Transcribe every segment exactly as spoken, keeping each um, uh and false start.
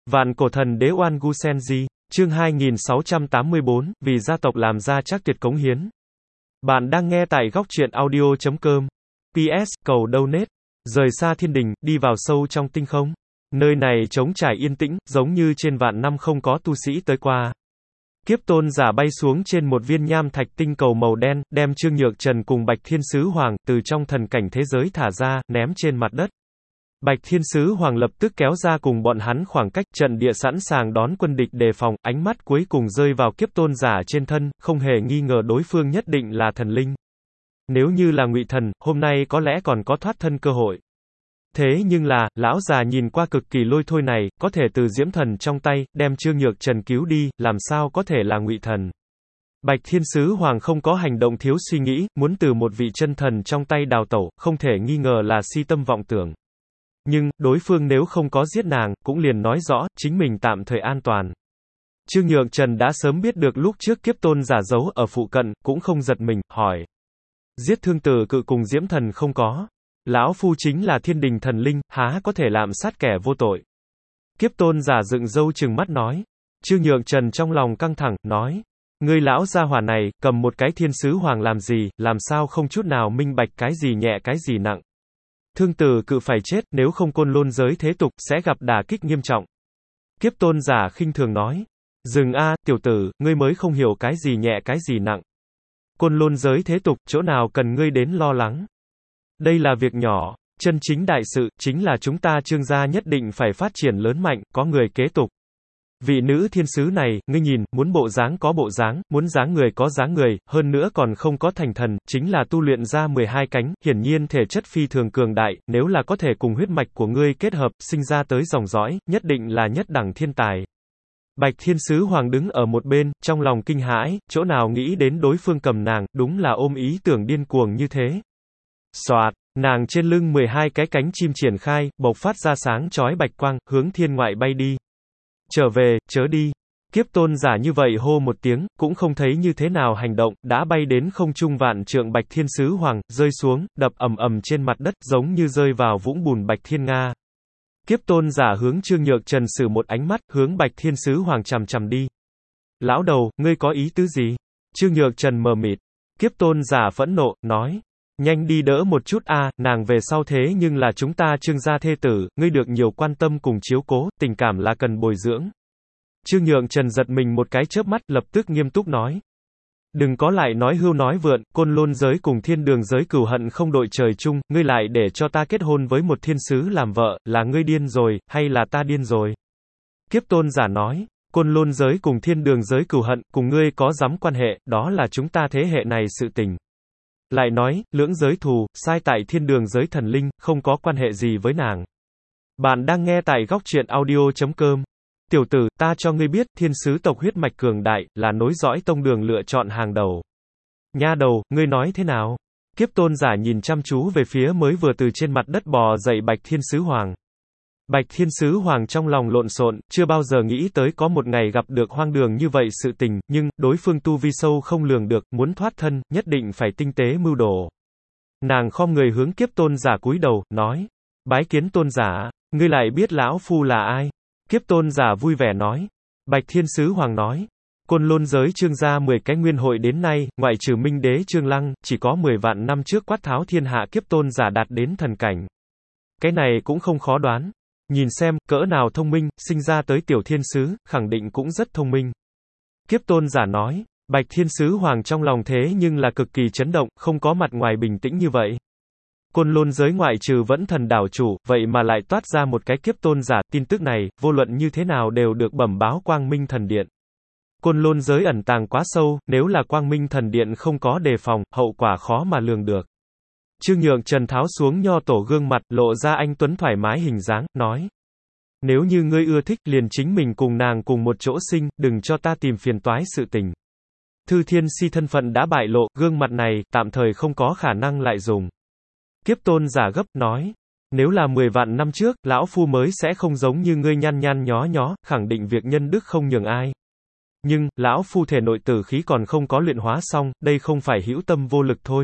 Vạn cổ thần đế Oan Gu Senji, chương hai nghìn sáu trăm tám mươi bốn, vì gia tộc làm ra chắc tuyệt cống hiến. Bạn đang nghe tại góc truyện audio chấm com. pê ét, cầu donate. Rời xa thiên đình, đi vào sâu trong tinh không. Nơi này trống trải yên tĩnh, giống như trên vạn năm không có tu sĩ tới qua. Kiếp tôn giả bay xuống trên một viên nham thạch tinh cầu màu đen, đem Trương Nhược Trần cùng Bạch Thiên Sứ Hoàng, từ trong thần cảnh thế giới thả ra, ném trên mặt đất. Bạch Thiên Sứ Hoàng lập tức kéo ra cùng bọn hắn khoảng cách, trận địa sẵn sàng đón quân địch đề phòng, ánh mắt cuối cùng rơi vào kiếp tôn giả trên thân, không hề nghi ngờ đối phương nhất định là thần linh. Nếu như là ngụy thần, hôm nay có lẽ còn có thoát thân cơ hội. Thế nhưng là, lão già nhìn qua cực kỳ lôi thôi này, có thể từ diễm thần trong tay, đem Trương Nhược Trần cứu đi, làm sao có thể là ngụy thần. Bạch Thiên Sứ Hoàng không có hành động thiếu suy nghĩ, muốn từ một vị chân thần trong tay đào tẩu, không thể nghi ngờ là si tâm vọng tưởng. Nhưng, đối phương nếu không có giết nàng, cũng liền nói rõ, chính mình tạm thời an toàn. Trương Nhược Trần đã sớm biết được lúc trước kiếp tôn giả giấu ở phụ cận, cũng không giật mình, hỏi. Giết Thương Tử Cự cùng diễm thần không có. Lão phu chính là thiên đình thần linh, há có thể lạm sát kẻ vô tội. Kiếp tôn giả dựng râu trừng mắt nói. Trương Nhược Trần trong lòng căng thẳng, nói. Ngươi lão gia hỏa này, cầm một cái thiên sứ hoàng làm gì, làm sao không chút nào minh bạch cái gì nhẹ cái gì nặng. Thương Tử Cự phải chết, nếu không côn lôn giới thế tục, sẽ gặp đả kích nghiêm trọng. Kiếp tôn giả khinh thường nói. Dừng a, tiểu tử, ngươi mới không hiểu cái gì nhẹ cái gì nặng. Côn lôn giới thế tục, chỗ nào cần ngươi đến lo lắng. Đây là việc nhỏ, chân chính đại sự, chính là chúng ta Trương gia nhất định phải phát triển lớn mạnh, có người kế tục. Vị nữ thiên sứ này, ngươi nhìn, muốn bộ dáng có bộ dáng, muốn dáng người có dáng người, hơn nữa còn không có thành thần, chính là tu luyện ra mười hai cánh, hiển nhiên thể chất phi thường cường đại, nếu là có thể cùng huyết mạch của ngươi kết hợp, sinh ra tới dòng dõi, nhất định là nhất đẳng thiên tài. Bạch Thiên Sứ Hoàng đứng ở một bên, trong lòng kinh hãi, chỗ nào nghĩ đến đối phương cầm nàng, đúng là ôm ý tưởng điên cuồng như thế. Soạt, nàng trên lưng mười hai cái cánh chim triển khai, bộc phát ra sáng chói bạch quang, hướng thiên ngoại bay đi. Trở về, chớ đi. Kiếp tôn giả như vậy hô một tiếng, cũng không thấy như thế nào hành động, đã bay đến không trung vạn trượng Bạch Thiên Sứ Hoàng, rơi xuống, đập ầm ầm trên mặt đất, giống như rơi vào vũng bùn Bạch Thiên Nga. Kiếp tôn giả hướng Trương Nhược Trần sử một ánh mắt, hướng Bạch Thiên Sứ Hoàng chằm chằm đi. Lão đầu, ngươi có ý tứ gì? Trương Nhược Trần mờ mịt. Kiếp tôn giả phẫn nộ, nói. Nhanh đi đỡ một chút a, à, nàng về sau thế nhưng là chúng ta Trương gia thê tử, ngươi được nhiều quan tâm cùng chiếu cố, tình cảm là cần bồi dưỡng. Trương Nhược Trần giật mình một cái chớp mắt, lập tức nghiêm túc nói. Đừng có lại nói hưu nói vượn, côn lôn giới cùng thiên đường giới cửu hận không đội trời chung, ngươi lại để cho ta kết hôn với một thiên sứ làm vợ, là ngươi điên rồi, hay là ta điên rồi? Kiếp tôn giả nói, côn lôn giới cùng thiên đường giới cửu hận, cùng ngươi có dám quan hệ, đó là chúng ta thế hệ này sự tình. Lại nói, lưỡng giới thù, sai tại thiên đường giới thần linh, không có quan hệ gì với nàng. Bạn đang nghe tại góc truyện audio chấm com. Tiểu tử, ta cho ngươi biết, thiên sứ tộc huyết mạch cường đại, là nối dõi tông đường lựa chọn hàng đầu. Nha đầu, ngươi nói thế nào? Kiếp tôn giả nhìn chăm chú về phía mới vừa từ trên mặt đất bò dậy Bạch Thiên Sứ Hoàng. Bạch Thiên Sứ Hoàng trong lòng lộn xộn, chưa bao giờ nghĩ tới có một ngày gặp được hoang đường như vậy sự tình, nhưng, đối phương tu vi sâu không lường được, muốn thoát thân, nhất định phải tinh tế mưu đồ. Nàng khom người hướng kiếp tôn giả cúi đầu, nói. Bái kiến tôn giả, ngươi lại biết lão phu là ai? Kiếp tôn giả vui vẻ nói. Bạch Thiên Sứ Hoàng nói. Côn lôn giới Trương gia mười cái nguyên hội đến nay, ngoại trừ Minh Đế Trương Lăng, chỉ có mười vạn năm trước quát tháo thiên hạ kiếp tôn giả đạt đến thần cảnh. Cái này cũng không khó đoán. Nhìn xem, cỡ nào thông minh, sinh ra tới tiểu thiên sứ, khẳng định cũng rất thông minh. Kiếp tôn giả nói, Bạch Thiên Sứ Hoàng trong lòng thế nhưng là cực kỳ chấn động, không có mặt ngoài bình tĩnh như vậy. Côn lôn giới ngoại trừ vẫn thần đảo chủ, vậy mà lại toát ra một cái kiếp tôn giả, tin tức này, vô luận như thế nào đều được bẩm báo Quang Minh Thần Điện. Côn lôn giới ẩn tàng quá sâu, nếu là Quang Minh Thần Điện không có đề phòng, hậu quả khó mà lường được. Trương Nhược Trần tháo xuống nho tổ gương mặt, lộ ra anh tuấn thoải mái hình dáng, nói. Nếu như ngươi ưa thích, liền chính mình cùng nàng cùng một chỗ sinh, đừng cho ta tìm phiền toái sự tình. Thư Thiên Si thân phận đã bại lộ, gương mặt này, tạm thời không có khả năng lại dùng. Kiếp tôn giả gấp, nói. Nếu là mười vạn năm trước, lão phu mới sẽ không giống như ngươi nhăn nhăn nhó nhó, khẳng định việc nhân đức không nhường ai. Nhưng, lão phu thể nội tử khí còn không có luyện hóa xong, đây không phải hữu tâm vô lực thôi.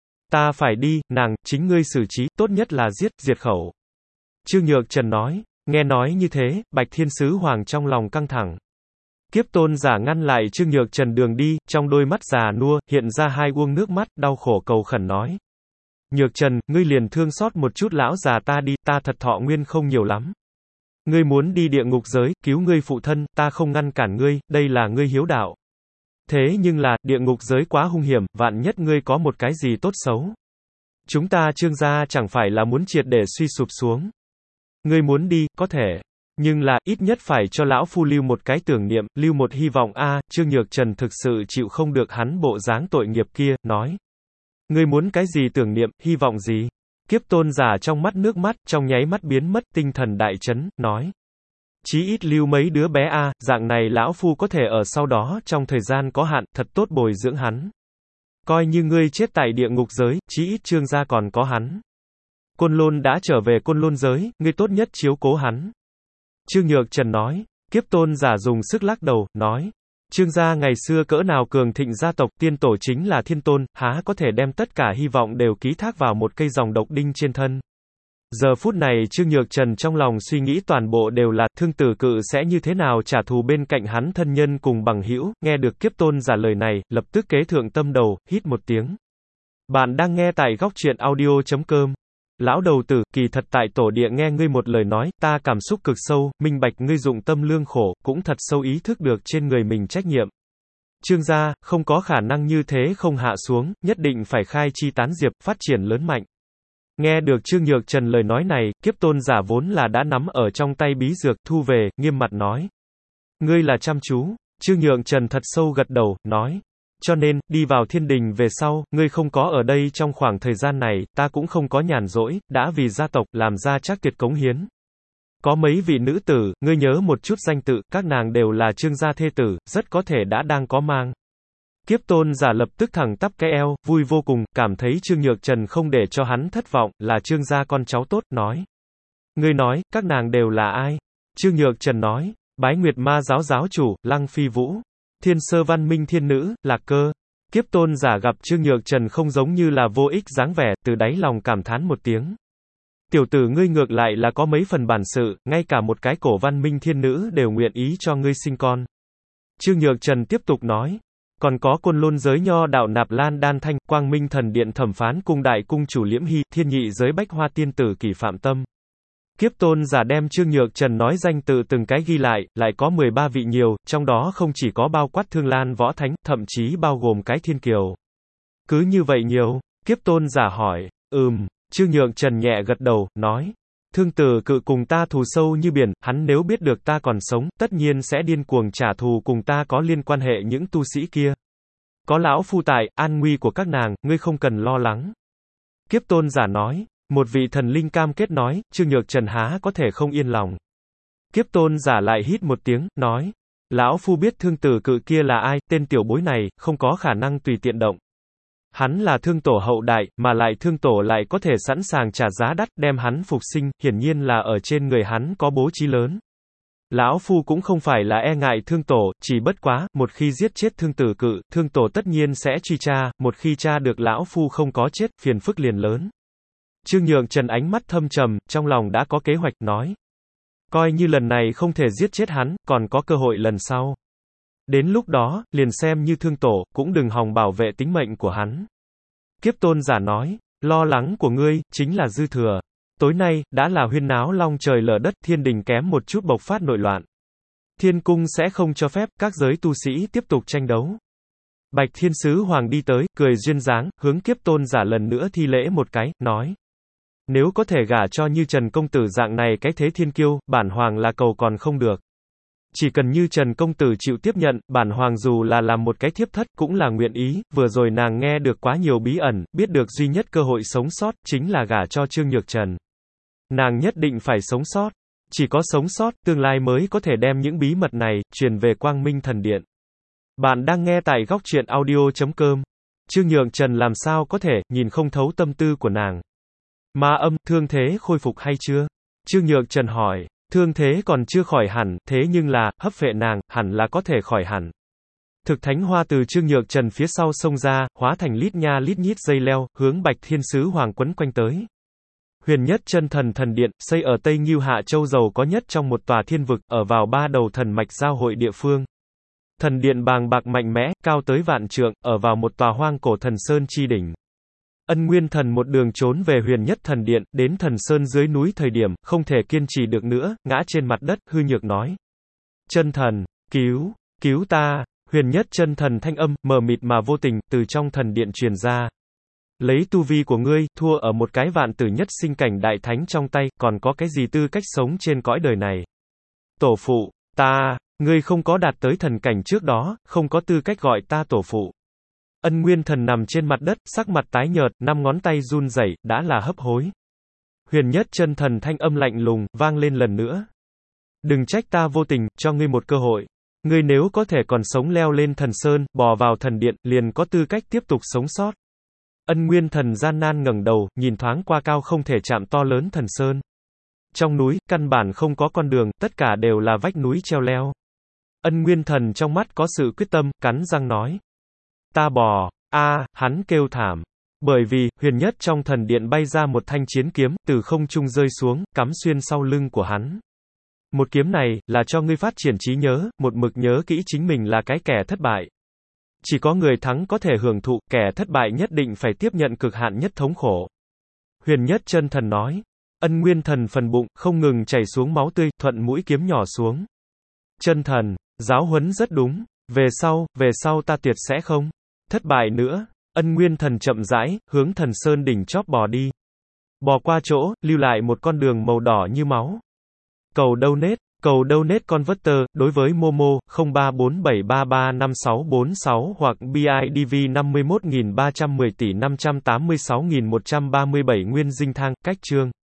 Ta phải đi, nàng, chính ngươi xử trí, tốt nhất là giết, diệt khẩu. Trương Nhược Trần nói. Nghe nói như thế, Bạch Thiên Sứ Hoàng trong lòng căng thẳng. Kiếp tôn giả ngăn lại Trương Nhược Trần đường đi, trong đôi mắt già nua, hiện ra hai uông nước mắt, đau khổ cầu khẩn nói. Nhược Trần, ngươi liền thương xót một chút lão già ta đi, ta thật thọ nguyên không nhiều lắm. Ngươi muốn đi địa ngục giới, cứu ngươi phụ thân, ta không ngăn cản ngươi, đây là ngươi hiếu đạo. Thế nhưng là, địa ngục giới quá hung hiểm, vạn nhất ngươi có một cái gì tốt xấu. Chúng ta Trương gia chẳng phải là muốn triệt để suy sụp xuống. Ngươi muốn đi, có thể. Nhưng là, ít nhất phải cho lão phu lưu một cái tưởng niệm, lưu một hy vọng a. À, Trương Nhược Trần thực sự chịu không được hắn bộ dáng tội nghiệp kia, nói. Ngươi muốn cái gì tưởng niệm, hy vọng gì? Kiếp tôn giả trong mắt nước mắt, trong nháy mắt biến mất tinh thần đại chấn, nói. Chí ít lưu mấy đứa bé a, à, dạng này lão phu có thể ở sau đó trong thời gian có hạn, thật tốt bồi dưỡng hắn. Coi như ngươi chết tại địa ngục giới, chí ít Trương gia còn có hắn. Côn Lôn đã trở về Côn Lôn giới, ngươi tốt nhất chiếu cố hắn. Trương Nhược Trần nói, kiếp tôn giả dùng sức lắc đầu, nói. Trương gia ngày xưa cỡ nào cường thịnh gia tộc, tiên tổ chính là thiên tôn, há có thể đem tất cả hy vọng đều ký thác vào một cây dòng độc đinh trên thân. Giờ phút này Trương Nhược Trần trong lòng suy nghĩ toàn bộ đều là, Thương Tử Cự sẽ như thế nào trả thù bên cạnh hắn thân nhân cùng bằng hữu. Nghe được kiếp tôn giả lời này, lập tức kế thượng tâm đầu, hít một tiếng. Bạn đang nghe tại góc truyện audio chấm com. Lão đầu tử, kỳ thật tại tổ địa nghe ngươi một lời nói, ta cảm xúc cực sâu, minh bạch ngươi dụng tâm lương khổ, cũng thật sâu ý thức được trên người mình trách nhiệm. Trương gia, không có khả năng như thế không hạ xuống, nhất định phải khai chi tán diệp, phát triển lớn mạnh. Nghe được Trương Nhược Trần lời nói này, kiếp tôn giả vốn là đã nắm ở trong tay bí dược, thu về, nghiêm mặt nói. Ngươi là chăm chú. Trương Nhược Trần thật sâu gật đầu, nói. Cho nên, đi vào thiên đình về sau, ngươi không có ở đây trong khoảng thời gian này, ta cũng không có nhàn rỗi, đã vì gia tộc, làm ra chắc tuyệt cống hiến. Có mấy vị nữ tử, ngươi nhớ một chút danh tự, các nàng đều là Trương gia thê tử, rất có thể đã đang có mang. Kiếp tôn giả lập tức thẳng tắp cái eo, vui vô cùng, cảm thấy Trương Nhược Trần không để cho hắn thất vọng, là Trương gia con cháu tốt, nói. Ngươi nói, các nàng đều là ai? Trương Nhược Trần nói, Bái Nguyệt Ma giáo giáo chủ, Lăng Phi Vũ. Thiên Sơ Văn Minh Thiên Nữ, Lạc Cơ. Kiếp tôn giả gặp Trương Nhược Trần không giống như là vô ích dáng vẻ, từ đáy lòng cảm thán một tiếng. Tiểu tử ngươi ngược lại là có mấy phần bản sự, ngay cả một cái cổ văn minh thiên nữ đều nguyện ý cho ngươi sinh con. Trương Nhược Trần tiếp tục nói. Còn có Côn Lôn giới nho đạo Nạp Lan Đan Thanh, Quang Minh Thần Điện Thẩm Phán Cung Đại Cung Chủ Liễm Hy, Thiên Nhị giới Bách Hoa Tiên Tử Kỷ Phạm Tâm. Kiếp tôn giả đem Trương Nhược Trần nói danh tự từng cái ghi lại, lại có mười ba vị nhiều, trong đó không chỉ có bao quát Thương Lan Võ Thánh, thậm chí bao gồm cái Thiên Kiều. Cứ như vậy nhiều, kiếp tôn giả hỏi, ừm, Trương Nhược Trần nhẹ gật đầu, nói. Thương Tử Cự cùng ta thù sâu như biển, hắn nếu biết được ta còn sống, tất nhiên sẽ điên cuồng trả thù cùng ta có liên quan hệ những tu sĩ kia. Có lão phu tại, an nguy của các nàng, ngươi không cần lo lắng. Kiếp tôn giả nói. Một vị thần linh cam kết nói, Trương Nhược Trần há có thể không yên lòng. Kiếp tôn giả lại hít một tiếng, nói. Lão phu biết Thương Tử Cự kia là ai, tên tiểu bối này, không có khả năng tùy tiện động. Hắn là thương tổ hậu đại, mà lại thương tổ lại có thể sẵn sàng trả giá đắt, đem hắn phục sinh, hiển nhiên là ở trên người hắn có bố trí lớn. Lão phu cũng không phải là e ngại thương tổ, chỉ bất quá, một khi giết chết Thương Tử Cự, thương tổ tất nhiên sẽ truy tra, một khi tra được lão phu không có chết, phiền phức liền lớn. Trương Nhược Trần ánh mắt thâm trầm, trong lòng đã có kế hoạch, nói. Coi như lần này không thể giết chết hắn, còn có cơ hội lần sau. Đến lúc đó, liền xem như thương tổ, cũng đừng hòng bảo vệ tính mệnh của hắn. Kiếp tôn giả nói, lo lắng của ngươi, chính là dư thừa. Tối nay, đã là huyên náo long trời lở đất, thiên đình kém một chút bộc phát nội loạn. Thiên cung sẽ không cho phép, các giới tu sĩ tiếp tục tranh đấu. Bạch Thiên Sứ Hoàng đi tới, cười duyên dáng, hướng kiếp tôn giả lần nữa thi lễ một cái, nói. Nếu có thể gả cho Như Trần công tử dạng này cái thế thiên kiêu, bản hoàng là cầu còn không được. Chỉ cần Như Trần công tử chịu tiếp nhận, bản hoàng dù là làm một cái thiếp thất cũng là nguyện ý, vừa rồi nàng nghe được quá nhiều bí ẩn, biết được duy nhất cơ hội sống sót, chính là gả cho Trương Nhược Trần. Nàng nhất định phải sống sót. Chỉ có sống sót, tương lai mới có thể đem những bí mật này, truyền về Quang Minh Thần Điện. Bạn đang nghe tại góc truyện audio chấm com. Trương Nhược Trần làm sao có thể, nhìn không thấu tâm tư của nàng. Ma âm, thương thế khôi phục hay chưa? Trương Nhược Trần hỏi, thương thế còn chưa khỏi hẳn, thế nhưng là, hấp phệ nàng, hẳn là có thể khỏi hẳn. Thực thánh hoa từ Trương Nhược Trần phía sau xông ra, hóa thành lít nha lít nhít dây leo, hướng Bạch Thiên Sứ Hoàng quấn quanh tới. Huyền Nhất Chân Thần Thần Điện, xây ở Tây Ngưu Hạ Châu giàu có nhất trong một tòa thiên vực, ở vào ba đầu thần mạch giao hội địa phương. Thần điện bàng bạc mạnh mẽ, cao tới vạn trượng, ở vào một tòa hoang cổ thần sơn chi đỉnh. Ân Nguyên Thần một đường trốn về Huyền Nhất Thần Điện, đến thần sơn dưới núi thời điểm, không thể kiên trì được nữa, ngã trên mặt đất, hư nhược nói. Chân thần, cứu, cứu ta, Huyền Nhất Chân Thần thanh âm, mờ mịt mà vô tình, từ trong thần điện truyền ra. Lấy tu vi của ngươi, thua ở một cái vạn tử nhất sinh cảnh đại thánh trong tay, còn có cái gì tư cách sống trên cõi đời này. Tổ phụ, ta, ngươi không có đạt tới thần cảnh trước đó, không có tư cách gọi ta tổ phụ. Ân Nguyên Thần nằm trên mặt đất, sắc mặt tái nhợt, năm ngón tay run rẩy, đã là hấp hối. Huyền Nhất Chân Thần thanh âm lạnh lùng, vang lên lần nữa. Đừng trách ta vô tình, cho ngươi một cơ hội. Ngươi nếu có thể còn sống leo lên thần sơn, bò vào thần điện, liền có tư cách tiếp tục sống sót. Ân Nguyên Thần gian nan ngẩng đầu, nhìn thoáng qua cao không thể chạm to lớn thần sơn. Trong núi, căn bản không có con đường, tất cả đều là vách núi treo leo. Ân Nguyên Thần trong mắt có sự quyết tâm, cắn răng nói. Ta bò, a, hắn kêu thảm. Bởi vì, Huyền Nhất trong thần điện bay ra một thanh chiến kiếm, từ không trung rơi xuống, cắm xuyên sau lưng của hắn. Một kiếm này, là cho ngươi phát triển trí nhớ, một mực nhớ kỹ chính mình là cái kẻ thất bại. Chỉ có người thắng có thể hưởng thụ, kẻ thất bại nhất định phải tiếp nhận cực hạn nhất thống khổ. Huyền Nhất Chân Thần nói. Ân Nguyên Thần phần bụng, không ngừng chảy xuống máu tươi, thuận mũi kiếm nhỏ xuống. Chân thần, giáo huấn rất đúng. Về sau, về sau ta tuyệt sẽ không thất bại nữa. Ân Nguyên Thần chậm rãi, hướng thần sơn đỉnh chóp bò đi. Bò qua chỗ, lưu lại một con đường màu đỏ như máu. Cầu donate, cầu donate converter, đối với Momo, không ba bốn bảy ba ba năm sáu bốn sáu hoặc bê i đê vê năm mươi mốt nghìn ba trăm mười tỷ năm trăm tám mươi sáu nghìn một trăm ba mươi bảy Nguyên Dinh Thang, cách chương.